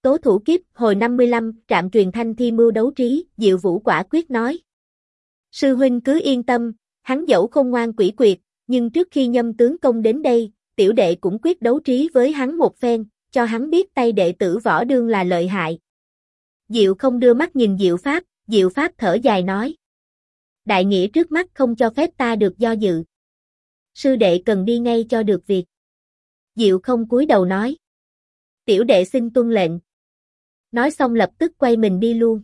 Tố thủ kiếp, hồi 55, trạm truyền thanh thi mưu đấu trí, Diệu Vũ quả quyết nói. Sư huynh cứ yên tâm, hắn dẫu không ngoan quỷ quyệt, nhưng trước khi Nhâm tướng công đến đây, tiểu đệ cũng quyết đấu trí với hắn một phen, cho hắn biết tay đệ tử Võ Đương là lợi hại. Diệu không đưa mắt nhìn Diệu Pháp thở dài nói. Đại nghĩa trước mắt không cho phép ta được do dự. Sư đệ cần đi ngay cho được việc. Diệu không cúi đầu nói. Tiểu đệ xin tuân lệnh. Nói xong lập tức quay mình đi luôn.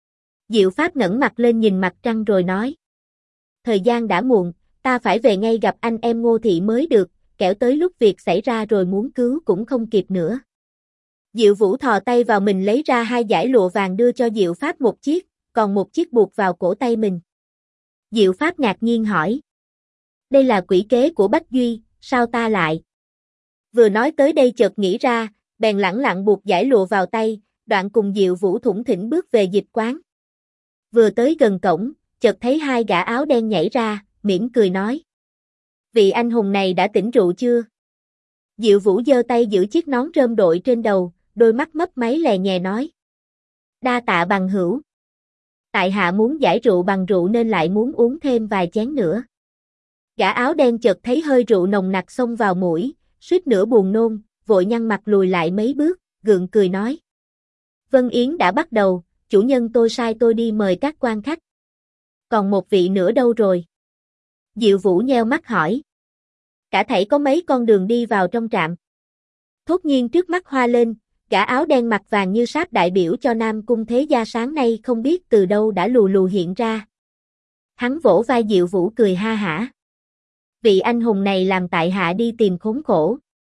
Diệu Pháp ngẩng mặt lên nhìn mặt trăng rồi nói. Thời gian đã muộn, ta phải về ngay gặp anh em Ngô Thị mới được, kẻo tới lúc việc xảy ra rồi muốn cứu cũng không kịp nữa. Diệu Vũ thò tay vào mình lấy ra 2 dải lụa vàng đưa cho Diệu Pháp một chiếc, còn một chiếc buộc vào cổ tay mình. Diệu Pháp ngạc nhiên hỏi. Đây là quỷ kế của Bách Duy, sao ta lại? Vừa nói tới đây chợt nghĩ ra, bèn lẳng lặng buộc dải lụa vào tay, đoạn cùng Diệu Vũ thủng thỉnh bước về dịch quán. Vừa tới gần cổng, chợt thấy 2 gã áo đen nhảy ra, mỉm cười nói. Vị anh hùng này đã tỉnh rượu chưa? Diệu Vũ giơ tay giữ chiếc nón rơm đội trên đầu, đôi mắt mấp máy lè nhè nói. Đa tạ bằng hữu. Tại hạ muốn giải rượu bằng rượu nên lại muốn uống thêm vài chén nữa. Gã áo đen chợt thấy hơi rượu nồng nặc xông vào mũi, suýt nữa buồn nôn, vội nhăn mặt lùi lại mấy bước, gượng cười nói. Vân Yến đã bắt đầu, chủ nhân tôi sai tôi đi mời các quan khách. Còn một vị nữa đâu rồi? Diệu Vũ nheo mắt hỏi. Cả thảy có mấy con đường đi vào trong trạm. Thốt nhiên trước mắt hoa lên, gã áo đen mặt vàng như sáp đại biểu cho Nam Cung Thế Gia sáng nay không biết từ đâu đã lù lù hiện ra. Hắn vỗ vai Diệu Vũ cười ha hả. Vị anh hùng này làm tại hạ đi tìm khốn khổ.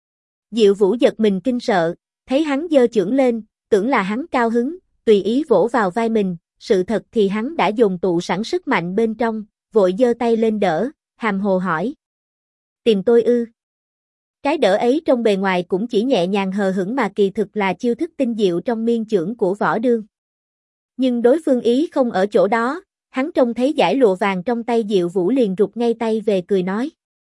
Diệu Vũ giật mình kinh sợ, thấy hắn giơ chưởng lên, tưởng là hắn cao hứng, tùy ý vỗ vào vai mình, sự thật thì hắn đã dồn tụ sẵn sức mạnh bên trong, vội giơ tay lên đỡ, hàm hồ hỏi. Tìm tôi ư? Cái đỡ ấy trong bề ngoài cũng chỉ nhẹ nhàng hờ hững mà kỳ thực là chiêu thức tinh diệu trong miên chưởng của Võ Đương. Nhưng đối phương ý không ở chỗ đó, hắn trông thấy dải lụa vàng trong tay Diệu Vũ liền rụt ngay tay về cười nói.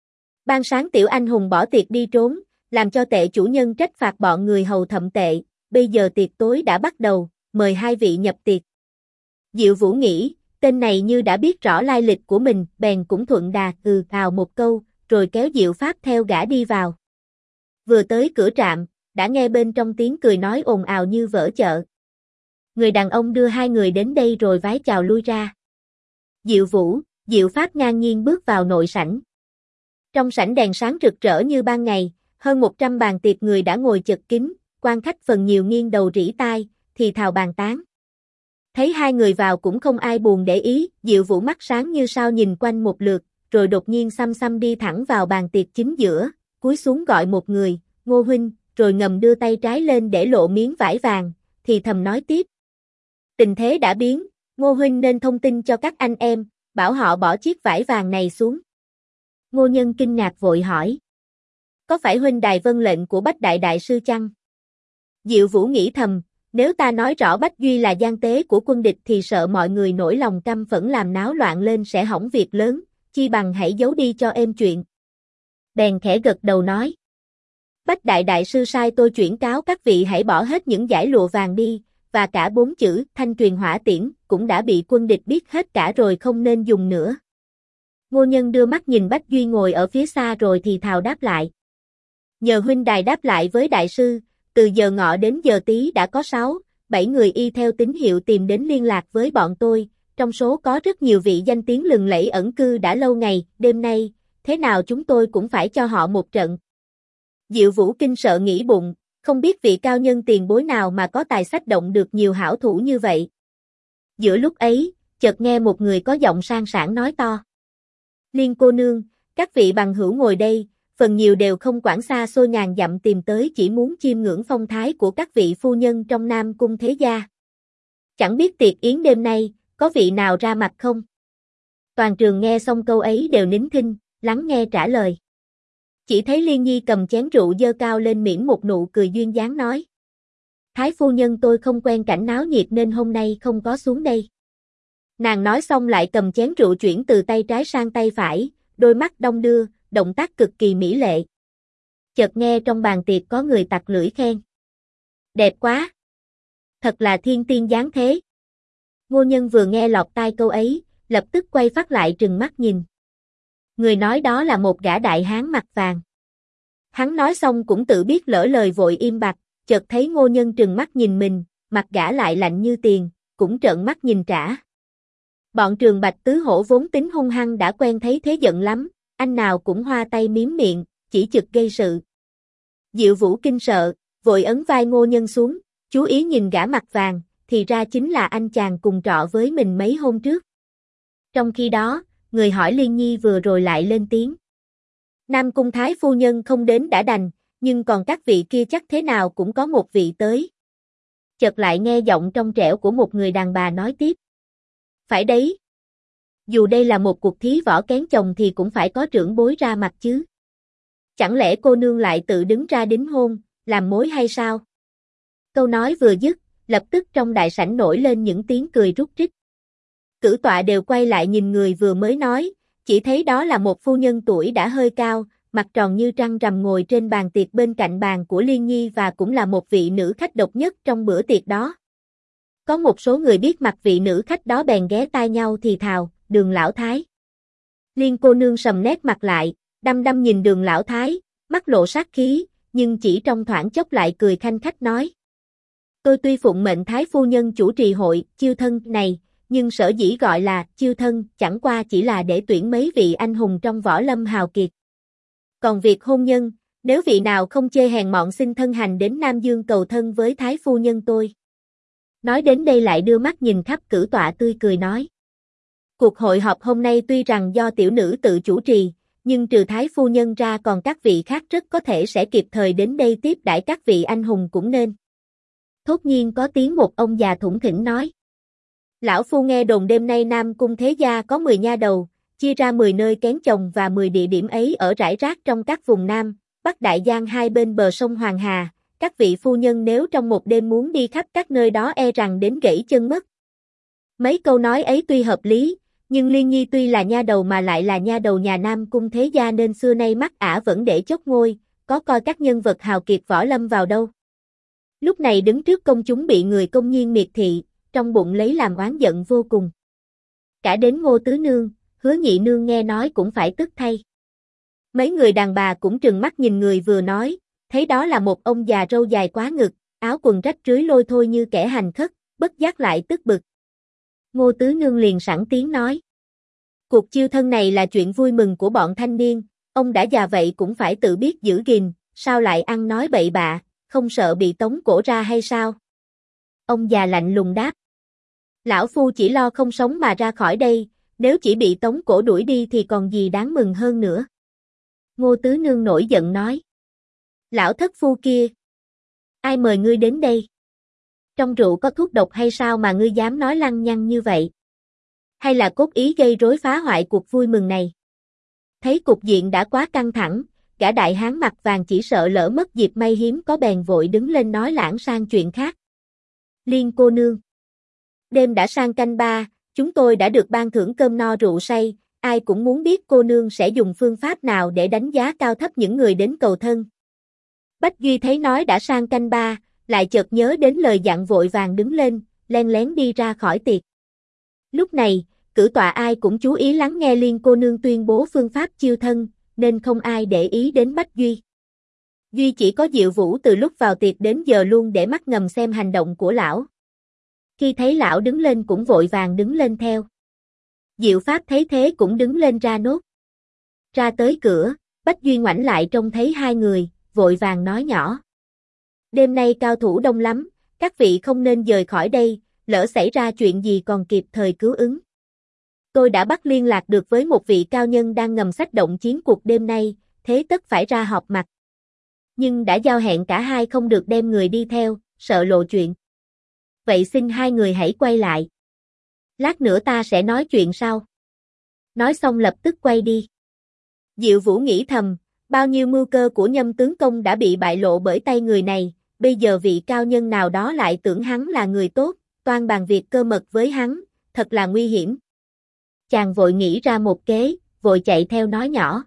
Ban sáng tiểu anh hùng bỏ tiệc đi trốn, làm cho tệ chủ nhân trách phạt bọn người hầu thậm tệ, bây giờ tiệc tối đã bắt đầu, mời 2 vị nhập tiệc. Diệu Vũ nghĩ, tên này như đã biết rõ lai lịch của mình, bèn cũng thuận đà ào một câu, rồi kéo Diệu Pháp theo gã đi vào. Vừa tới cửa trạm, đã nghe bên trong tiếng cười nói ồn ào như vỡ chợ. Người đàn ông đưa 2 người đến đây rồi vái chào lui ra. Diệu Vũ, Diệu Pháp ngang nhiên bước vào nội sảnh. Trong sảnh đèn sáng rực rỡ như ban ngày, hơn 100 bàn tiệc người đã ngồi chật kín, quan khách phần nhiều nghiêng đầu rỉ tai, thì thào bàn tán. Thấy 2 người vào cũng không ai buồn để ý, Diệu Vũ mắt sáng như sao nhìn quanh một lượt, rồi đột nhiên xăm xăm đi thẳng vào bàn tiệc chính giữa, cúi xuống gọi một người, Ngô huynh, rồi ngầm đưa tay trái lên để lộ miếng vải vàng, thì thầm nói tiếp. Tình thế đã biến, Ngô huynh nên thông tin cho các anh em, bảo họ bỏ chiếc vải vàng này xuống. Ngô Nhân kinh ngạc vội hỏi. Có phải huynh đài vân lệnh của Bách Đại Đại Sư chăng? Diệu Vũ nghĩ thầm, nếu ta nói rõ Bách Duy là gian tế của quân địch thì sợ mọi người nổi lòng căm phẫn làm náo loạn lên sẽ hỏng việc lớn, chi bằng hãy giấu đi cho êm chuyện. Bèn khẽ gật đầu nói. Bách Đại Đại Sư sai tôi chuyển cáo các vị hãy bỏ hết những dải lụa vàng đi, và cả 4 chữ thanh truyền hỏa tiễn cũng đã bị quân địch biết hết cả rồi không nên dùng nữa. Ngô Nhân đưa mắt nhìn Bách Duy ngồi ở phía xa rồi thì thào đáp lại. Nhờ huynh đài đáp lại với đại sư, từ giờ ngọ đến giờ tí đã có 6-7 người y theo tín hiệu tìm đến liên lạc với bọn tôi, trong số có rất nhiều vị danh tiếng lừng lẫy ẩn cư đã lâu ngày, đêm nay, thế nào chúng tôi cũng phải cho họ một trận. Diệu Vũ kinh sợ nghĩ bụng, không biết vị cao nhân tiền bối nào mà có tài xách động được nhiều hảo thủ như vậy. Giữa lúc ấy, chợt nghe một người có giọng sang sảng nói to. Liên cô nương, các vị bằng hữu ngồi đây, phần nhiều đều không quản xa xôi ngàn dặm tìm tới chỉ muốn chiêm ngưỡng phong thái của các vị phu nhân trong Nam Cung Thế Gia. Chẳng biết tiệc yến đêm nay, có vị nào ra mặt không? Toàn trường nghe xong câu ấy đều nín thinh, lắng nghe trả lời. Chỉ thấy Liên Nhi cầm chén rượu dơ cao lên mỉm một nụ cười duyên dáng nói. Thái phu nhân tôi không quen cảnh náo nhiệt nên hôm nay không có xuống đây. Nàng nói xong lại cầm chén rượu chuyển từ tay trái sang tay phải, đôi mắt đong đưa, động tác cực kỳ mỹ lệ. Chợt nghe trong bàn tiệc có người tặc lưỡi khen. Đẹp quá! Thật là thiên tiên giáng thế. Ngô Nhân vừa nghe lọt tai câu ấy, lập tức quay phát lại trừng mắt nhìn. Người nói đó là một gã đại hán mặt vàng. Hắn nói xong cũng tự biết lỡ lời vội im bặt, chợt thấy Ngô Nhân trừng mắt nhìn mình, mặt gã lại lạnh như tiền, cũng trợn mắt nhìn trả. Bọn Trường Bạch Tứ Hổ vốn tính hung hăng đã quen thấy thế giận lắm, anh nào cũng hoa tay miếm miệng, chỉ trực gây sự. Diệu Vũ kinh sợ, vội ấn vai Ngô Nhân xuống, chú ý nhìn gã mặt vàng, thì ra chính là anh chàng cùng trọ với mình mấy hôm trước. Trong khi đó, người hỏi Liên Nhi vừa rồi lại lên tiếng. Nam Cung Thái phu nhân không đến đã đành, nhưng còn các vị kia chắc thế nào cũng có một vị tới. Chợt lại nghe giọng trong trẻo của một người đàn bà nói tiếp. Phải đấy. Dù đây là một cuộc thí võ kén chồng thì cũng phải có trưởng bối ra mặt chứ. Chẳng lẽ cô nương lại tự đứng ra đính hôn, làm mối hay sao? Câu nói vừa dứt, lập tức trong đại sảnh nổi lên những tiếng cười rúc rích. Cử tọa đều quay lại nhìn người vừa mới nói, chỉ thấy đó là một phu nhân tuổi đã hơi cao, mặt tròn như trăng rằm ngồi trên bàn tiệc bên cạnh bàn của Liên Nhi và cũng là một vị nữ khách độc nhất trong bữa tiệc đó. Có một số người biết mặt vị nữ khách đó bèn ghé tai nhau thì thào, Đường lão thái. Liên cô nương sầm nét mặt lại, đăm đăm nhìn Đường lão thái, mắt lộ sát khí, nhưng chỉ trong thoáng chốc lại cười khanh khách nói. Tôi tuy phụng mệnh thái phu nhân chủ trì hội chiêu thân này, nhưng sở dĩ gọi là chiêu thân chẳng qua chỉ là để tuyển mấy vị anh hùng trong võ lâm hào kiệt. Còn việc hôn nhân, nếu vị nào không chê hèn mọn xin thân hành đến Nam Dương cầu thân với thái phu nhân tôi. Nói đến đây lại đưa mắt nhìn khắp cử tọa tươi cười nói. Cuộc hội họp hôm nay tuy rằng do tiểu nữ tự chủ trì, nhưng trừ thái phu nhân ra còn các vị khác rất có thể sẽ kịp thời đến đây tiếp đãi các vị anh hùng cũng nên. Thốt nhiên có tiếng một ông già thủng thỉnh nói. Lão phu nghe đồn đêm nay Nam Cung thế gia có 10 nha đầu, chia ra 10 nơi kén chồng và 10 địa điểm ấy ở rải rác trong các vùng Nam, Bắc Đại Giang hai bên bờ sông Hoàng Hà. Các vị phu nhân nếu trong một đêm muốn đi khắp các nơi đó e rằng đến gãy chân mất. Mấy câu nói ấy tuy hợp lý, nhưng Liên Nhi tuy là nha đầu mà lại là nha đầu nhà Nam Cung thế gia nên xưa nay mắt ả vẫn để chốt ngôi, có coi các nhân vật hào kiệt võ lâm vào đâu. Lúc này đứng trước công chúng bị người công nhiên miệt thị, trong bụng lấy làm oán giận vô cùng. Cả đến Ngô Tứ Nương, Hứa Nhị Nương nghe nói cũng phải tức thay. Mấy người đàn bà cũng trừng mắt nhìn người vừa nói, thấy đó là một ông già râu dài quá ngực, áo quần rách rưới lôi thôi như kẻ hành khất, bất giác lại tức bực. Ngô Tứ Nương liền sẵn tiếng nói. Cuộc chiêu thân này là chuyện vui mừng của bọn thanh niên, ông đã già vậy cũng phải tự biết giữ gìn, sao lại ăn nói bậy bạ, không sợ bị tống cổ ra hay sao? Ông già lạnh lùng đáp. Lão phu chỉ lo không sống mà ra khỏi đây, nếu chỉ bị tống cổ đuổi đi thì còn gì đáng mừng hơn nữa. Ngô Tứ Nương nổi giận nói. Lão thất phu kia! Ai mời ngươi đến đây? Trong rượu có thuốc độc hay sao mà ngươi dám nói lăng nhăng như vậy? Hay là cốt ý gây rối phá hoại cuộc vui mừng này? Thấy cục diện đã quá căng thẳng, gã đại hán mặt vàng chỉ sợ lỡ mất dịp may hiếm có bèn vội đứng lên nói lãng sang chuyện khác. Liên cô nương. Đêm đã sang canh ba, chúng tôi đã được ban thưởng cơm no rượu say, ai cũng muốn biết cô nương sẽ dùng phương pháp nào để đánh giá cao thấp những người đến cầu thân. Bách Duy thấy nói đã sang canh ba, lại chợt nhớ đến lời dặn vội vàng đứng lên, len lén đi ra khỏi tiệc. Lúc này, cử tọa ai cũng chú ý lắng nghe Liên cô nương tuyên bố phương pháp chiêu thân, nên không ai để ý đến Bách Duy. Duy chỉ có Diệu Vũ từ lúc vào tiệc đến giờ luôn để mắt ngầm xem hành động của lão. Khi thấy lão đứng lên cũng vội vàng đứng lên theo. Diệu Pháp thấy thế cũng đứng lên ra nốt. Ra tới cửa, Bách Duy ngoảnh lại trông thấy hai người, vội vàng nói nhỏ. Đêm nay cao thủ đông lắm, các vị không nên dời khỏi đây, lỡ xảy ra chuyện gì còn kịp thời cứu ứng. Tôi đã bắt liên lạc được với một vị cao nhân đang ngầm xách động chiến cuộc đêm nay, thế tất phải ra họp mặt. Nhưng đã giao hẹn cả hai không được đem người đi theo, sợ lộ chuyện. Vậy xin hai người hãy quay lại. Lát nữa ta sẽ nói chuyện sau. Nói xong lập tức quay đi. Diệu Vũ nghĩ thầm, bao nhiêu mưu cơ của Nhâm tướng công đã bị bại lộ bởi tay người này, bây giờ vị cao nhân nào đó lại tưởng hắn là người tốt, toan bàn việc cơ mật với hắn, thật là nguy hiểm. Chàng vội nghĩ ra một kế, vội chạy theo nói nhỏ.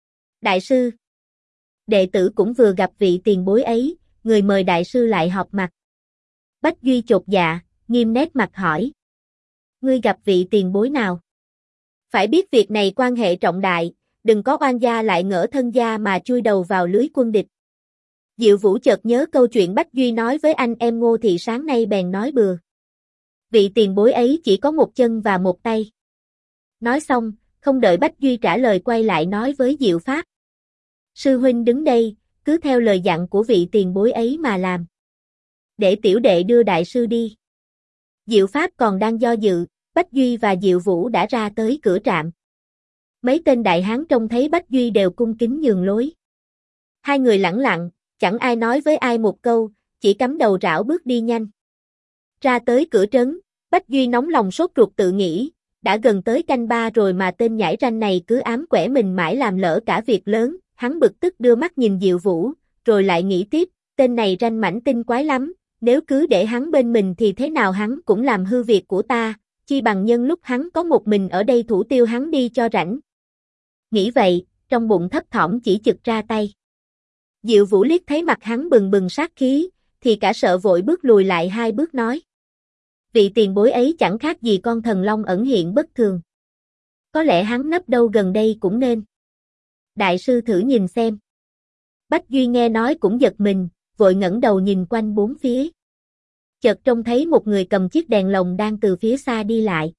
Đại sư! Đệ tử cũng vừa gặp vị tiền bối ấy, người mời đại sư lại họp mặt. Bách Duy chột dạ, nghiêm nét mặt hỏi. Ngươi gặp vị tiền bối nào? Phải biết việc này quan hệ trọng đại, đừng có oan gia lại ngỡ thân gia mà chui đầu vào lưới quân địch. Diệu Vũ chợt nhớ câu chuyện Bách Duy nói với anh em Ngô Thị sáng nay bèn nói bừa. Vị tiền bối ấy chỉ có một chân và một tay. Nói xong, không đợi Bách Duy trả lời quay lại nói với Diệu Pháp. Sư huynh đứng đây, cứ theo lời dặn của vị tiền bối ấy mà làm. Để tiểu đệ đưa đại sư đi. Diệu Pháp còn đang do dự, Bách Duy và Diệu Vũ đã ra tới cửa trạm. Mấy tên đại hán trông thấy Bách Duy đều cung kính nhường lối. Hai người lẳng lặng, chẳng ai nói với ai một câu, chỉ cắm đầu rảo bước đi nhanh. Ra tới cửa trấn, Bách Duy nóng lòng sốt ruột tự nghĩ, đã gần tới canh ba rồi mà tên nhãi ranh này cứ ám quẻ mình mãi làm lỡ cả việc lớn, hắn bực tức đưa mắt nhìn Diệu Vũ, rồi lại nghĩ tiếp, tên này ranh mảnh tinh quái lắm, nếu cứ để hắn bên mình thì thế nào hắn cũng làm hư việc của ta, chi bằng nhân lúc hắn có một mình ở đây thủ tiêu hắn đi cho rảnh. Nghĩ vậy, trong bụng thấp thỏm chỉ chực ra tay. Diệu Vũ liếc thấy mặt hắn bừng bừng sát khí, thì cả sợ vội bước lùi lại hai bước nói. Vị tiền bối ấy chẳng khác gì con thần long ẩn hiện bất thường. Có lẽ hắn nấp đâu gần đây cũng nên. Đại sư thử nhìn xem. Bách Duy nghe nói cũng giật mình, vội ngẩng đầu nhìn quanh bốn phía. Chợt trông thấy một người cầm chiếc đèn lồng đang từ phía xa đi lại.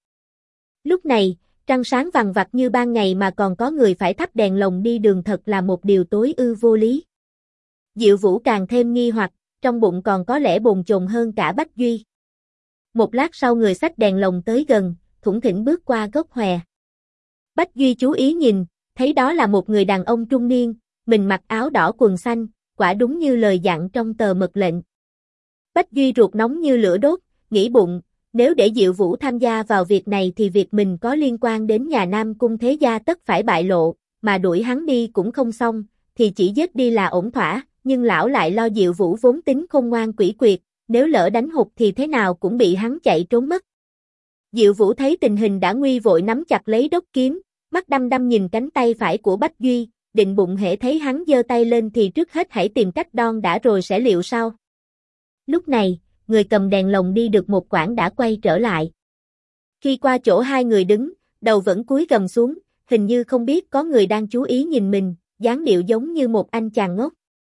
Lúc này, trăng sáng vằng vặc như ban ngày mà còn có người phải thắp đèn lồng đi đường thật là một điều tối ư vô lý. Diệu Vũ càng thêm nghi hoặc, trong bụng còn có lẽ bồn chồn hơn cả Bách Duy. Một lát sau người xách đèn lồng tới gần, thủng thỉnh bước qua gốc hòe. Bách Duy chú ý nhìn, thấy đó là một người đàn ông trung niên, mình mặc áo đỏ quần xanh, quả đúng như lời dặn trong tờ mật lệnh. Bách Duy ruột nóng như lửa đốt, nghĩ bụng, nếu để Diệu Vũ tham gia vào việc này thì việc mình có liên quan đến nhà Nam Cung Thế Gia tất phải bại lộ, mà đuổi hắn đi cũng không xong, thì chỉ giết đi là ổn thỏa, nhưng lão lại lo Diệu Vũ vốn tính khôn ngoan quỷ quyệt, nếu lỡ đánh hụt thì thế nào cũng bị hắn chạy trốn mất. Diệu Vũ thấy tình hình đã nguy vội nắm chặt lấy đốc kiếm, mắt đăm đăm nhìn cánh tay phải của Bách Duy, định bụng hễ thấy hắn giơ tay lên thì trước hết hãy tìm cách đon đả rồi sẽ liệu sau. Lúc này, người cầm đèn lồng đi được một quãng đã quay trở lại. Khi qua chỗ hai người đứng, đầu vẫn cúi gằm xuống, hình như không biết có người đang chú ý nhìn mình, dáng điệu giống như một anh chàng ngốc.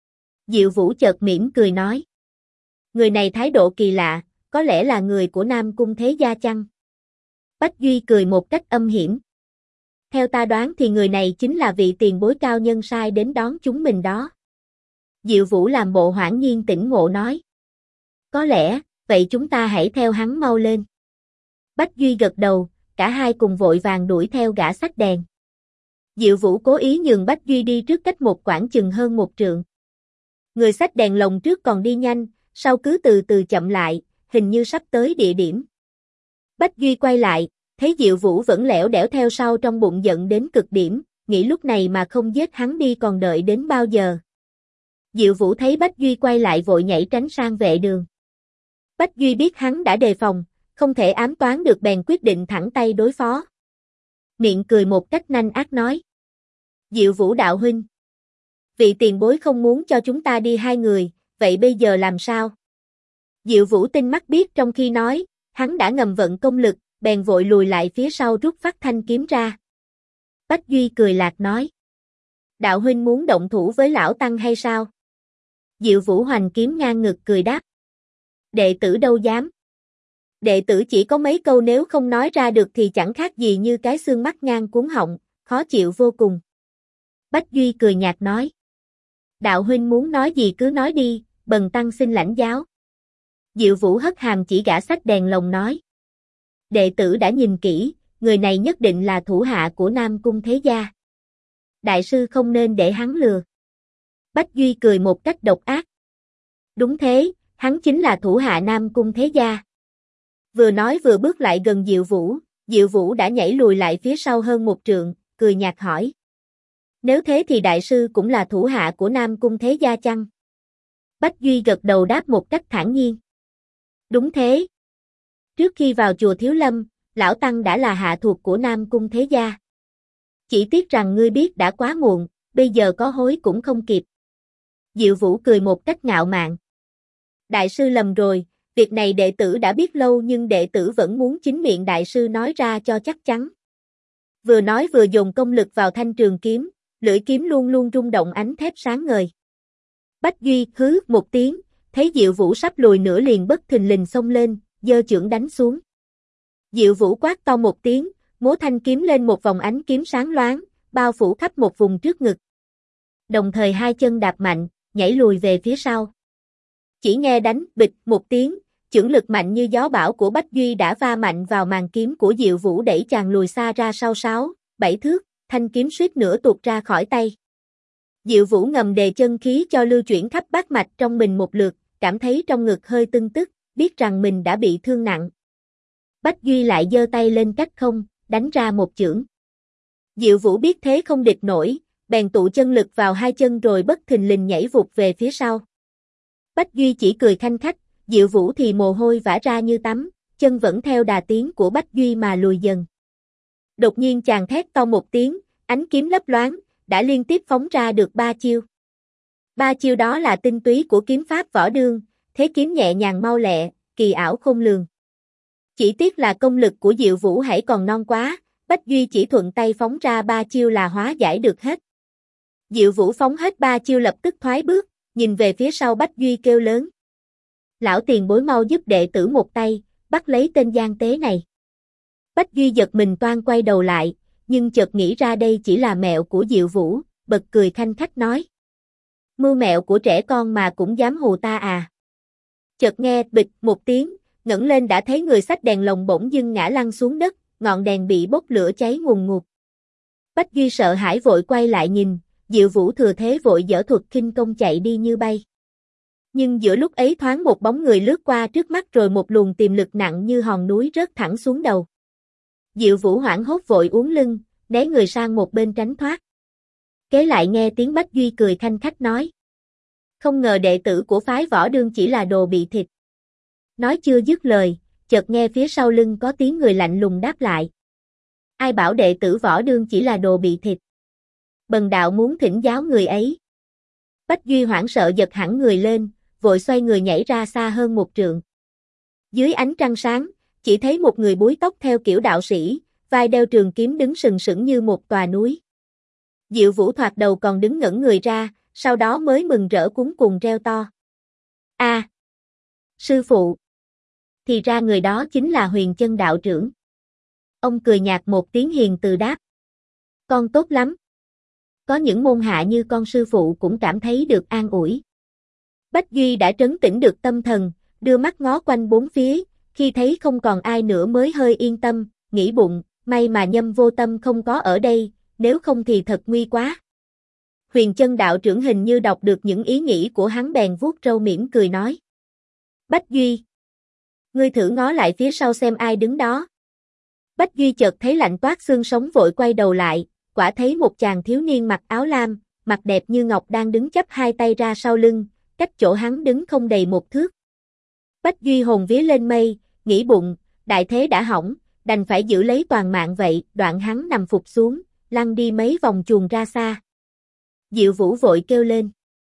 Diệu Vũ chợt mỉm cười nói. Người này thái độ kỳ lạ, có lẽ là người của Nam Cung Thế Gia chăng? Bách Duy cười một cách âm hiểm. Theo ta đoán thì người này chính là vị tiền bối cao nhân sai đến đón chúng mình đó. Diệu Vũ làm bộ hoảng nhiên tỉnh ngộ nói. Có lẽ, vậy chúng ta hãy theo hắn mau lên. Bách Duy gật đầu, cả hai cùng vội vàng đuổi theo gã xách đèn. Diệu Vũ cố ý nhường Bách Duy đi trước cách một quãng chừng hơn một trượng. Người xách đèn lồng trước còn đi nhanh, sau cứ từ từ chậm lại, hình như sắp tới địa điểm. Bách Duy quay lại, thấy Diệu Vũ vẫn lẻo đẻo theo sau trong bụng giận đến cực điểm, nghĩ lúc này mà không giết hắn đi còn đợi đến bao giờ. Diệu Vũ thấy Bách Duy quay lại vội nhảy tránh sang vệ đường. Bách Duy biết hắn đã đề phòng, không thể ám toán được bèn quyết định thẳng tay đối phó. Miệng cười một cách nanh ác nói. Diệu Vũ đạo huynh. Vị tiền bối không muốn cho chúng ta đi hai người, vậy bây giờ làm sao? Diệu Vũ tinh mắt biết trong khi nói, hắn đã ngầm vận công lực, bèn vội lùi lại phía sau rút phát thanh kiếm ra. Bách Duy cười lạc nói. Đạo huynh muốn động thủ với lão tăng hay sao? Diệu Vũ hoành kiếm ngang ngực cười đáp. Đệ tử đâu dám. Đệ tử chỉ có mấy câu nếu không nói ra được thì chẳng khác gì như cái xương mắt ngang cuốn họng, khó chịu vô cùng. Bách Duy cười nhạt nói. Đạo huynh muốn nói gì cứ nói đi, bần tăng xin lãnh giáo. Diệu Vũ hất hàm chỉ gã xách đèn lồng nói. Đệ tử đã nhìn kỹ, người này nhất định là thủ hạ của Nam Cung Thế Gia. Đại sư không nên để hắn lừa. Bách Duy cười một cách độc ác. Đúng thế, hắn chính là thủ hạ Nam Cung Thế Gia. Vừa nói vừa bước lại gần Diệu Vũ đã nhảy lùi lại phía sau hơn một trượng, cười nhạt hỏi. Nếu thế thì đại sư cũng là thủ hạ của Nam Cung Thế Gia chăng? Bách Duy gật đầu đáp một cách thản nhiên. Đúng thế. Trước khi vào chùa Thiếu Lâm, lão tăng đã là hạ thuộc của Nam Cung Thế Gia. Chỉ tiếc rằng ngươi biết đã quá muộn, bây giờ có hối cũng không kịp. Diệu Vũ cười một cách ngạo mạn. Đại sư lầm rồi, Việc này đệ tử đã biết lâu nhưng đệ tử vẫn muốn chính miệng đại sư nói ra cho chắc chắn. Vừa nói vừa dồn công lực vào thanh trường kiếm, lưỡi kiếm luôn luôn rung động ánh thép sáng ngời. Bách Duy hứ một tiếng, thấy Diệu Vũ sắp lùi nữa liền bất thình lình xông lên, giơ chưởng đánh xuống. Diệu Vũ quát to một tiếng, múa thanh kiếm lên một vòng ánh kiếm sáng loáng, bao phủ khắp một vùng trước ngực. Đồng thời hai chân đạp mạnh, nhảy lùi về phía sau. Chỉ nghe đánh bịch một tiếng, chưởng lực mạnh như gió bão của Bách Duy đã va mạnh vào màn kiếm của Diệu Vũ đẩy chàng lùi xa ra sau 6-7 thước, thanh kiếm suýt nữa tuột ra khỏi tay. Diệu Vũ ngầm đề chân khí cho lưu chuyển khắp bát mạch trong mình một lượt, cảm thấy trong ngực hơi tưng tức, biết rằng mình đã bị thương nặng. Bách Duy lại giơ tay lên cách không, đánh ra một chưởng. Diệu Vũ biết thế không địch nổi, bèn tụ chân lực vào hai chân rồi bất thình lình nhảy vụt về phía sau. Bách Duy chỉ cười khanh khách, Diệu Vũ thì mồ hôi vã ra như tắm, chân vẫn theo đà tiến của Bách Duy mà lùi dần. Đột nhiên chàng thét to một tiếng, ánh kiếm lấp loáng, đã liên tiếp phóng ra được 3 chiêu. 3 chiêu đó là tinh túy của kiếm pháp võ đương, thế kiếm nhẹ nhàng mau lẹ, kỳ ảo khôn lường. Chỉ tiếc là công lực của Diệu Vũ hãy còn non quá, Bách Duy chỉ thuận tay phóng ra 3 chiêu là hóa giải được hết. Diệu Vũ phóng hết 3 chiêu lập tức thoái bước, nhìn về phía sau Bách Duy kêu lớn. Lão tiền bối mau giúp đệ tử một tay, bắt lấy tên gian tế này. Bách Duy giật mình toan quay đầu lại, nhưng chợt nghĩ ra đây chỉ là mẹo của Diệu Vũ, bật cười khanh khách nói. Mưu mẹo của trẻ con mà cũng dám hù ta à. Chợt nghe bịch một tiếng, ngẩng lên đã thấy người xách đèn lồng bỗng dưng ngã lăn xuống đất, ngọn đèn bị bốc lửa cháy ngùn ngụt. Bách Duy sợ hãi vội quay lại nhìn, Diệu Vũ thừa thế vội giở thuật khinh công chạy đi như bay. Nhưng giữa lúc ấy thoáng một bóng người lướt qua trước mắt rồi một luồng tiềm lực nặng như hòn núi rớt thẳng xuống đầu. Diệu Vũ hoảng hốt vội uốn lưng, né người sang một bên tránh thoát. Kế lại nghe tiếng Bách Duy cười khanh khách nói. Không ngờ đệ tử của phái võ đương chỉ là đồ bị thịt. Nói chưa dứt lời, chợt nghe phía sau lưng có tiếng người lạnh lùng đáp lại. Ai bảo đệ tử võ đương chỉ là đồ bị thịt. Bần đạo muốn thỉnh giáo người ấy. Bách Duy hoảng sợ giật hẳn người lên, vội xoay người nhảy ra xa hơn một trượng. Dưới ánh trăng sáng, chỉ thấy một người búi tóc theo kiểu đạo sĩ, vai đeo trường kiếm đứng sừng sững như một tòa núi. Diệu Vũ thoạt đầu còn đứng ngẩn người ra, sau đó mới mừng rỡ cuống cuồng reo to. A, sư phụ! Thì ra người đó chính là Huyền Chân đạo trưởng. Ông cười nhạt một tiếng hiền từ đáp. Con tốt lắm. Có những môn hạ như con sư phụ cũng cảm thấy được an ủi. Bách Duy đã trấn tĩnh được tâm thần, đưa mắt ngó quanh bốn phía, khi thấy không còn ai nữa mới hơi yên tâm, nghĩ bụng, may mà Nhâm Vô Tâm không có ở đây, nếu không thì thật nguy quá. Huyền Chân đạo trưởng hình như đọc được những ý nghĩ của hắn bèn vuốt râu mỉm cười nói. Bách Duy! Ngươi thử ngó lại phía sau xem ai đứng đó. Bách Duy chợt thấy lạnh toát xương sống vội quay đầu lại, quả thấy một chàng thiếu niên mặc áo lam, mặt đẹp như ngọc đang đứng chắp hai tay ra sau lưng, cách chỗ hắn đứng không đầy một thước. Bách Duy hồn vía lên mây, nghĩ bụng, đại thế đã hỏng, đành phải giữ lấy toàn mạng vậy, đoạn hắn nằm phục xuống, lăn đi mấy vòng chuồng ra xa. Diệu Vũ vội kêu lên.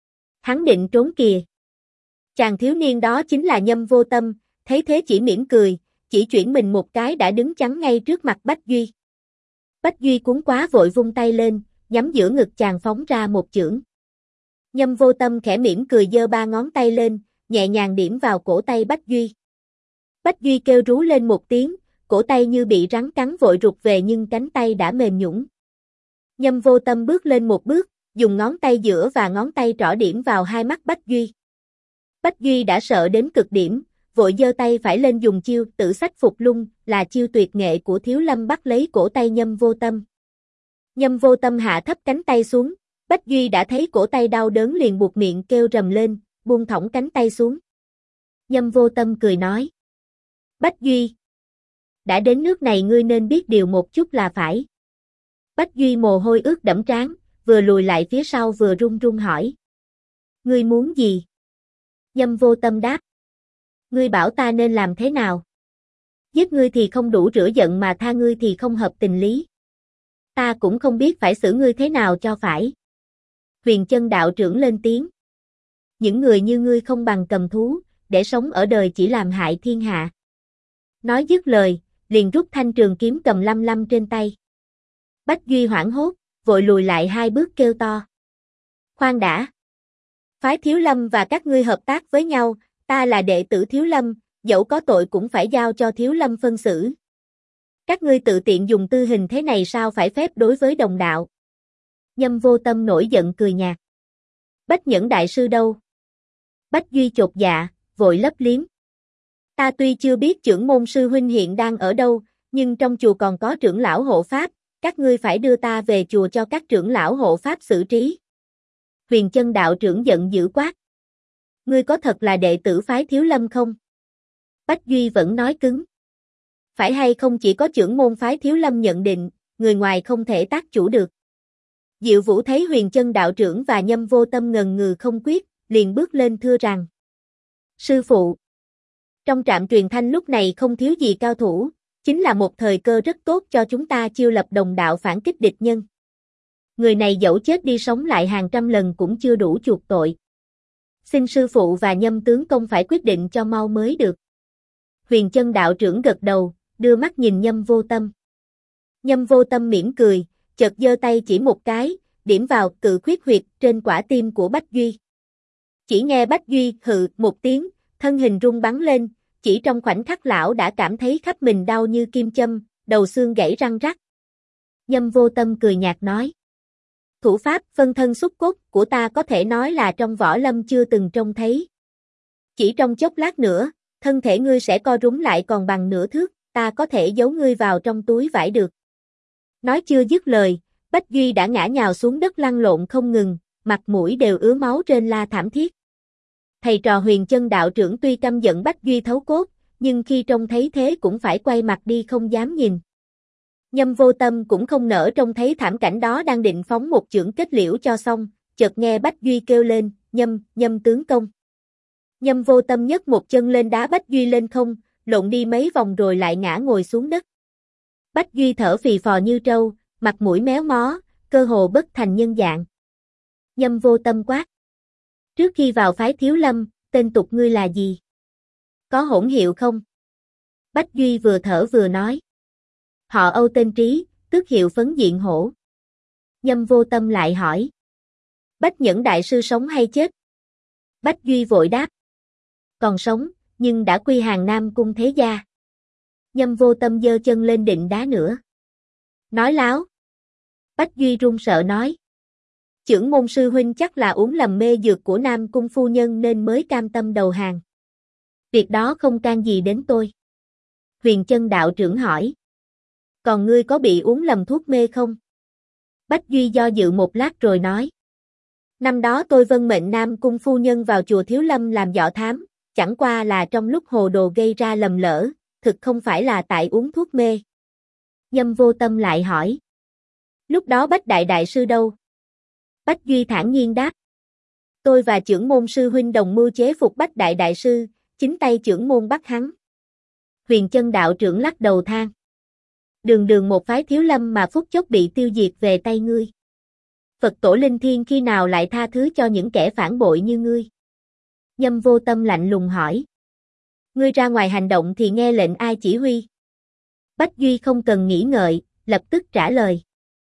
Hắn định trốn kìa. Chàng thiếu niên đó chính là Nhâm Vô Tâm, thấy thế chỉ mỉm cười, chỉ chuyển mình một cái đã đứng chắn ngay trước mặt Bách Duy. Bách Duy cuống quá vội vung tay lên, nhắm giữa ngực chàng phóng ra một chưởng. Nhâm Vô Tâm khẽ mỉm cười giơ 3 ngón tay lên, nhẹ nhàng điểm vào cổ tay Bách Duy. Bách Duy kêu rú lên một tiếng, cổ tay như bị rắn cắn vội rụt về nhưng cánh tay đã mềm nhũn. Nhâm Vô Tâm bước lên một bước, dùng ngón tay giữa và ngón tay trỏ điểm vào hai mắt Bách Duy. Bách Duy đã sợ đến cực điểm, vội giơ tay phải lên dùng chiêu Tử Sách Phục Lung, là chiêu tuyệt nghệ của Thiếu Lâm bắt lấy cổ tay Nhâm Vô Tâm. Nhâm Vô Tâm hạ thấp cánh tay xuống, Bách Duy đã thấy cổ tay đau đớn liền buột miệng kêu rầm lên, buông thõng cánh tay xuống. Nhâm Vô Tâm cười nói. Bách Duy! Đã đến nước này ngươi nên biết điều một chút là phải. Bách Duy mồ hôi ướt đẫm trán, vừa lùi lại phía sau vừa run run hỏi. Ngươi muốn gì? Nhâm Vô Tâm đáp. Ngươi bảo ta nên làm thế nào? Giết ngươi thì không đủ rửa giận mà tha ngươi thì không hợp tình lý. Ta cũng không biết phải xử ngươi thế nào cho phải. Huyền Chân đạo trưởng lên tiếng. Những người như ngươi không bằng cầm thú, để sống ở đời chỉ làm hại thiên hạ. Nói dứt lời, liền rút thanh trường kiếm cầm lăm lăm trên tay. Bách Duy hoảng hốt, vội lùi lại 2 bước kêu to. Khoan đã! Phái Thiếu Lâm và các ngươi hợp tác với nhau, ta là đệ tử Thiếu Lâm, dẫu có tội cũng phải giao cho Thiếu Lâm phân xử. Các ngươi tự tiện dùng tư hình thế này sao phải phép đối với đồng đạo? Nhâm Vô Tâm nổi giận cười nhạt. Bách Nhẫn đại sư đâu? Bách Duy chột dạ, vội lấp liếm. Ta tuy chưa biết trưởng môn sư huynh hiện đang ở đâu, nhưng trong chùa còn có trưởng lão hộ pháp, các ngươi phải đưa ta về chùa cho các trưởng lão hộ pháp xử trí. Huyền Chân đạo trưởng giận dữ quát. Ngươi có thật là đệ tử phái Thiếu Lâm không? Bách Duy vẫn nói cứng. Phải hay không chỉ có trưởng môn phái Thiếu Lâm nhận định, người ngoài không thể tác chủ được. Diệu Vũ thấy Huyền Chân đạo trưởng và Nhâm Vô Tâm ngần ngừ không quyết, liền bước lên thưa rằng. Sư phụ, trong trạm truyền thanh lúc này không thiếu gì cao thủ, chính là một thời cơ rất tốt cho chúng ta chiêu lập đồng đạo phản kích địch nhân. Người này dẫu chết đi sống lại hàng trăm lần cũng chưa đủ chuộc tội. Xin sư phụ và Nhâm tướng công phải quyết định cho mau mới được. Huyền Chân đạo trưởng gật đầu, đưa mắt nhìn Nhâm Vô Tâm. Nhâm Vô Tâm mỉm cười, chợt giơ tay chỉ một cái, điểm vào cự khuyết huyệt trên quả tim của Bách Duy. Chỉ nghe Bách Duy hừ một tiếng, thân hình rung bắn lên, chỉ trong khoảnh khắc lão đã cảm thấy khắp mình đau như kim châm, đầu xương gãy răng rắc. Nhâm Vô Tâm cười nhạt nói. Thủ pháp phân thân xúc cốt của ta có thể nói là trong võ lâm chưa từng trông thấy. Chỉ trong chốc lát nữa, thân thể ngươi sẽ co rúm lại còn bằng nửa thước, ta có thể giấu ngươi vào trong túi vải được. Nói chưa dứt lời, Bách Duy đã ngã nhào xuống đất lăn lộn không ngừng, mặt mũi đều ứa máu rên la thảm thiết. Thầy trò Huyền Chân đạo trưởng tuy căm giận Bách Duy thấu cốt, nhưng khi trông thấy thế cũng phải quay mặt đi không dám nhìn. Nhâm Vô Tâm cũng không nỡ trông thấy thảm cảnh đó, đang định phóng một chưởng kết liễu cho xong, chợt nghe Bách Duy kêu lên, Nhâm tướng công. Nhâm Vô Tâm nhấc một chân lên đá Bách Duy lên không, lộn đi mấy vòng rồi lại ngã ngồi xuống đất. Bách Duy thở phì phò như trâu, mặt mũi méo mó, cơ hồ bất thành nhân dạng. Nhâm Vô Tâm quát. Trước khi vào phái Thiếu Lâm, tên tục ngươi là gì? Có hỗn hiệu không? Bách Duy vừa thở vừa nói. Họ Âu tên Trí, tước hiệu Phấn Diện Hổ. Nhâm Vô Tâm lại hỏi. Bách Nhẫn đại sư sống hay chết? Bách Duy vội đáp. Còn sống, nhưng đã quy hàng Nam Cung thế gia. Nhâm Vô Tâm giơ chân lên định đá nữa. Nói láo. Bách Duy run sợ nói. Chưởng môn sư huynh chắc là uống lầm mê dược của Nam Cung phu nhân nên mới cam tâm đầu hàng. Việc đó không can gì đến tôi. Huyền Chân đạo trưởng hỏi. Còn ngươi có bị uống lầm thuốc mê không? Bách Duy do dự một lát rồi nói. Năm đó tôi vâng mệnh Nam Cung phu nhân vào chùa Thiếu Lâm làm dọ thám, chẳng qua là trong lúc hồ đồ gây ra lầm lỡ, thực không phải là tại uống thuốc mê. Nhâm Vô Tâm lại hỏi. Lúc đó Bách Đại đại sư đâu? Bách Duy thản nhiên đáp. Tôi và chưởng môn sư huynh đồng mưu chế phục Bách Đại đại sư, chính tay chưởng môn bắt hắn. Huyền Chân đạo trưởng lắc đầu than. Đường đường một phái Thiếu Lâm mà phút chốc bị tiêu diệt về tay ngươi. Phật tổ linh thiêng khi nào lại tha thứ cho những kẻ phản bội như ngươi? Nhâm Vô Tâm lạnh lùng hỏi. Ngươi ra ngoài hành động thì nghe lệnh ai chỉ huy? Bách Duy không cần nghĩ ngợi, lập tức trả lời.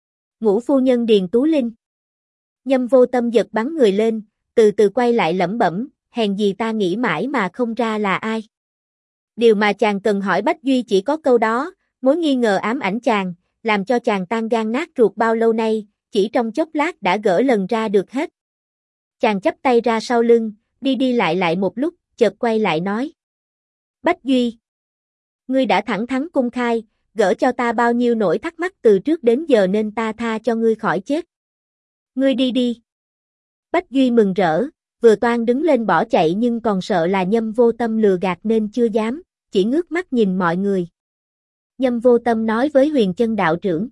Ngũ phu nhân Điền Tú Linh. Nhâm Vô Tâm giật bắn người lên, từ từ quay lại lẩm bẩm, hèn gì ta nghĩ mãi mà không ra là ai. Điều mà chàng cần hỏi Bách Duy chỉ có câu đó, mối nghi ngờ ám ảnh chàng, làm cho chàng tan gan nát ruột bao lâu nay, chỉ trong chốc lát đã gỡ lần ra được hết. Chàng chắp tay ra sau lưng, đi đi lại một lúc, chợt quay lại nói. Bách Duy, ngươi đã thẳng thắn cung khai, gỡ cho ta bao nhiêu nỗi thắc mắc từ trước đến giờ nên ta tha cho ngươi khỏi chết. Ngươi đi đi. Bách Duy mừng rỡ, vừa toan đứng lên bỏ chạy nhưng còn sợ là Nhâm Vô Tâm lừa gạt nên chưa dám, chỉ ngước mắt nhìn mọi người. Nhâm Vô Tâm nói với Huyền Chân đạo trưởng.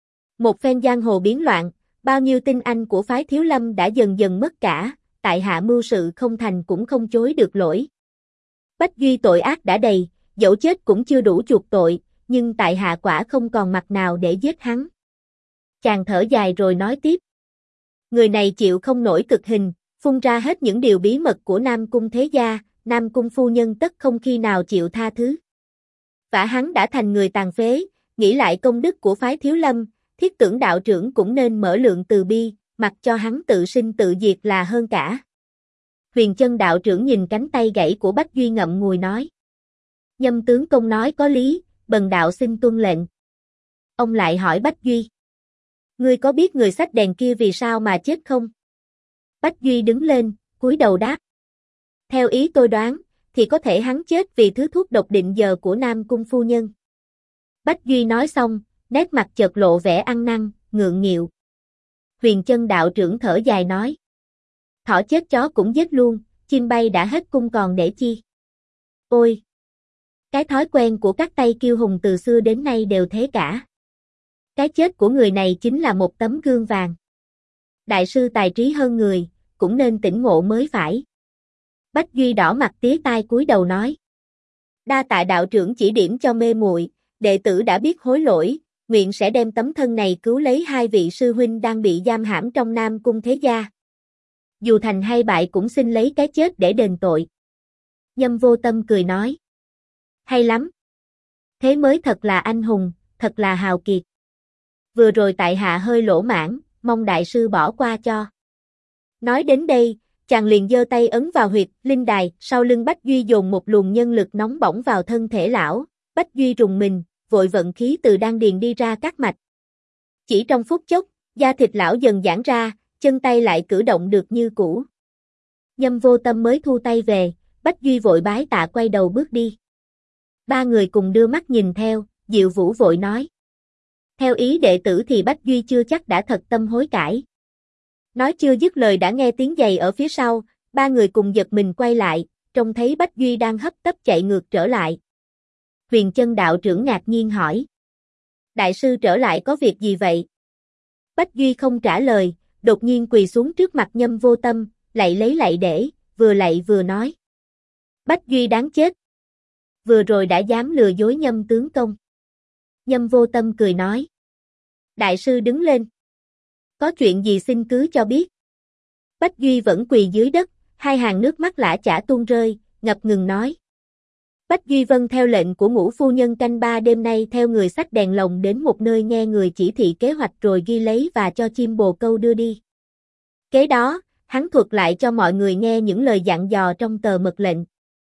Một phen giang hồ biến loạn, bao nhiêu tinh anh của phái Thiếu Lâm đã dần dần mất cả, tại hạ mưu sự không thành cũng không chối được lỗi. Bách Duy tội ác đã đầy, dẫu chết cũng chưa đủ chuộc tội, nhưng tại hạ quả không còn mặt nào để giết hắn. Chàng thở dài rồi nói tiếp. Người này chịu không nổi cực hình, phun ra hết những điều bí mật của Nam Cung thế gia, Nam Cung phu nhân tất không khi nào chịu tha thứ. Vả hắn đã thành người tàn phế, nghĩ lại công đức của phái Thiếu Lâm, Thiết Tưởng đạo trưởng cũng nên mở lượng từ bi, mặc cho hắn tự sinh tự diệt là hơn cả. Huyền Chân đạo trưởng nhìn cánh tay gãy của Bách Duy ngậm ngùi nói. Nhâm tướng công nói có lý, bần đạo xin tuân lệnh. Ông lại hỏi Bách Duy. Ngươi có biết người xách đèn kia vì sao mà chết không? Bách Duy đứng lên, cúi đầu đáp. Theo ý tôi đoán, thì có thể hắn chết vì thứ thuốc độc định giờ của Nam Cung phu nhân. Bách Duy nói xong, nét mặt chợt lộ vẻ ăn năn, ngượng nghịu. Huyền Chân đạo trưởng thở dài nói. Thỏ chết chó cũng giết luôn, chim bay đã hết cung còn để chi. Ôi! Cái thói quen của các tay kiêu hùng từ xưa đến nay đều thế cả. Cái chết của người này chính là một tấm gương vàng. Đại sư tài trí hơn người, cũng nên tỉnh ngộ mới phải. Bách Duy đỏ mặt tía tai cúi đầu nói. Đa tạ đạo trưởng chỉ điểm cho mê muội, đệ tử đã biết hối lỗi, nguyện sẽ đem tấm thân này cứu lấy hai vị sư huynh đang bị giam hãm trong Nam Cung thế gia. Dù thành hay bại cũng xin lấy cái chết để đền tội. Nhâm Vô Tâm cười nói. Hay lắm. Thế mới thật là anh hùng, thật là hào kiệt. Vừa rồi tại hạ hơi lỗ mãn, mong đại sư bỏ qua cho. Nói đến đây, chàng liền giơ tay ấn vào huyệt linh đài, sau lưng Bách Duy dồn một luồng nhân lực nóng bỏng vào thân thể lão. Bách Duy rùng mình, vội vận khí từ đan điền đi ra các mạch. Chỉ trong phút chốc, da thịt lão dần giãn ra, chân tay lại cử động được như cũ. Nhâm Vô Tâm mới thu tay về, Bách Duy vội bái tạ quay đầu bước đi. Ba người cùng đưa mắt nhìn theo, Diệu Vũ vội nói. Theo ý đệ tử thì Bách Duy chưa chắc đã thật tâm hối cải. Nói chưa dứt lời đã nghe tiếng giày ở phía sau, ba người cùng giật mình quay lại, trông thấy Bách Duy đang hấp tấp chạy ngược trở lại. Huyền Chân đạo trưởng ngạc nhiên hỏi. Đại sư trở lại có việc gì vậy? Bách Duy không trả lời, đột nhiên quỳ xuống trước mặt Nhâm Vô Tâm, lạy để, vừa lạy vừa nói. Bách Duy đáng chết. Vừa rồi đã dám lừa dối Nhâm tướng công. Nhâm Vô Tâm cười nói. Đại sư đứng lên. Có chuyện gì xin cứ cho biết. Bách Duy vẫn quỳ dưới đất, hai hàng nước mắt lã chả tuôn rơi, ngập ngừng nói. Bách Duy vâng theo lệnh của Ngũ phu nhân canh ba đêm nay theo người xách đèn lồng đến một nơi nghe người chỉ thị kế hoạch rồi ghi lấy và cho chim bồ câu đưa đi. Kế đó, hắn thuật lại cho mọi người nghe những lời dặn dò trong tờ mật lệnh.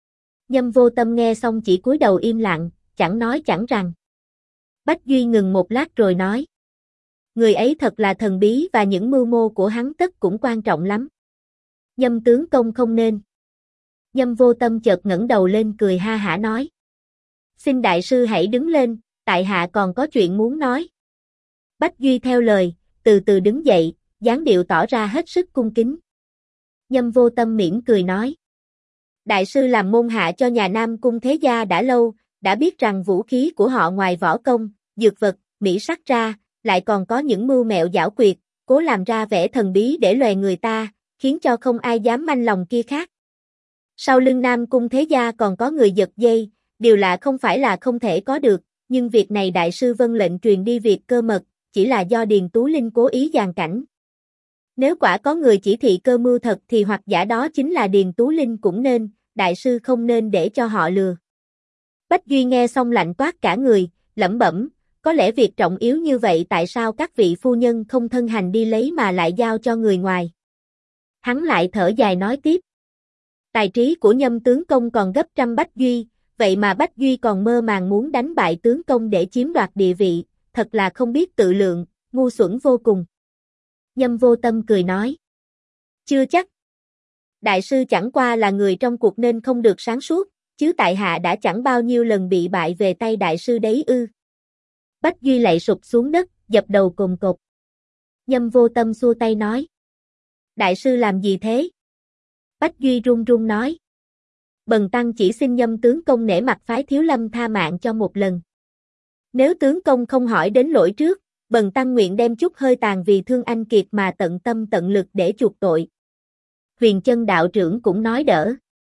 Nhâm Vô Tâm nghe xong chỉ cúi đầu im lặng, chẳng nói chẳng rằng. Bách Duy ngừng một lát rồi nói. Người ấy thật là thần bí và những mưu mô của hắn tất cũng quan trọng lắm. Nhâm tướng công không nên. Nhâm Vô Tâm chợt ngẩng đầu lên cười ha hả nói. Xin đại sư hãy đứng lên, tại hạ còn có chuyện muốn nói. Bách Duy theo lời, từ từ đứng dậy, dáng điệu tỏ ra hết sức cung kính. Nhâm Vô Tâm mỉm cười nói. Đại sư làm môn hạ cho nhà Nam Cung thế gia đã lâu, đã biết rằng vũ khí của họ ngoài võ công, dược vật, mỹ sắc ra, lại còn có những mưu mẹo giảo quyệt, cố làm ra vẻ thần bí để lòe người ta, khiến cho không ai dám manh lòng kia khác. Sau lưng Nam Cung thế gia còn có người giật dây, điều lạ không phải là không thể có được, nhưng việc này đại sư vâng lệnh truyền đi việc cơ mật, chỉ là do Điền Tú Linh cố ý dàn cảnh. Nếu quả có người chỉ thị cơ mưu thật thì hoặc giả đó chính là Điền Tú Linh cũng nên, đại sư không nên để cho họ lừa. Bách Duy nghe xong lạnh toát cả người, lẩm bẩm, có lẽ việc trọng yếu như vậy tại sao các vị phu nhân không thân hành đi lấy mà lại giao cho người ngoài. Hắn lại thở dài nói tiếp. Tài trí của Nhâm tướng công còn gấp trăm Bách Duy, vậy mà Bách Duy còn mơ màng muốn đánh bại tướng công để chiếm đoạt địa vị, thật là không biết tự lượng, ngu xuẩn vô cùng. Nhâm Vô Tâm cười nói. Chưa chắc. Đại sư chẳng qua là người trong cuộc nên không được sáng suốt, chứ tại hạ đã chẳng bao nhiêu lần bị bại về tay đại sư đấy ư. Bách Duy lạy sụp xuống đất, dập đầu cồn cột. Nhâm Vô Tâm xua tay nói. Đại sư làm gì thế? Bách Duy run run nói. Bần tăng chỉ xin Nhâm tướng công nể mặt phái Thiếu Lâm tha mạng cho một lần. Nếu tướng công không hỏi đến lỗi trước, bần tăng nguyện đem chút hơi tàn vì thương anh kiệt mà tận tâm tận lực để chuộc tội. Huyền Chân đạo trưởng cũng nói đỡ.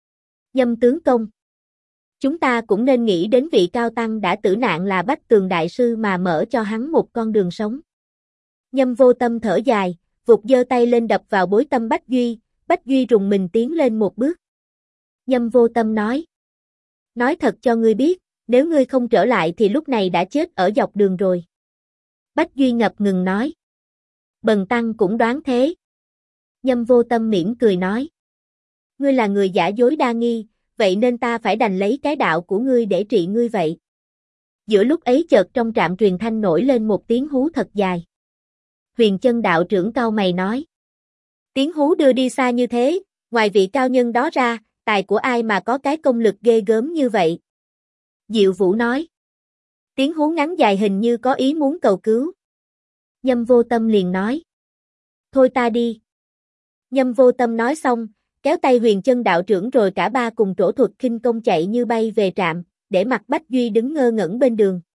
Nhâm tướng công. Chúng ta cũng nên nghĩ đến vị cao tăng đã tử nạn là Bách Tường đại sư mà mở cho hắn một con đường sống. Nhâm Vô Tâm thở dài, vụt giơ tay lên đập vào bối tâm Bách Duy rùng mình tiến lên một bước. Nhâm Vô Tâm nói. Nói thật cho ngươi biết, nếu ngươi không trở lại thì lúc này đã chết ở dọc đường rồi. Bách Duy ngập ngừng nói. Bần tăng cũng đoán thế. Nhâm Vô Tâm mỉm cười nói. Ngươi là người giả dối đa nghi, vậy nên ta phải đành lấy cái đạo của ngươi để trị ngươi vậy. Giữa lúc ấy chợt trong trạm truyền thanh nổi lên một tiếng hú thật dài. Huyền Chân đạo trưởng cau mày nói. Tiếng hú đưa đi xa như thế, ngoài vị cao nhân đó ra, tài của ai mà có cái công lực ghê gớm như vậy? Diệu Vũ nói. Tiếng hú ngắn dài hình như có ý muốn cầu cứu. Nhâm Vô Tâm liền nói. Thôi ta đi. Nhâm Vô Tâm nói xong, kéo tay Huyền Chân đạo trưởng rồi cả ba cùng trổ thuật khinh công chạy như bay về trạm, để mặc Bách Duy đứng ngơ ngẩn bên đường.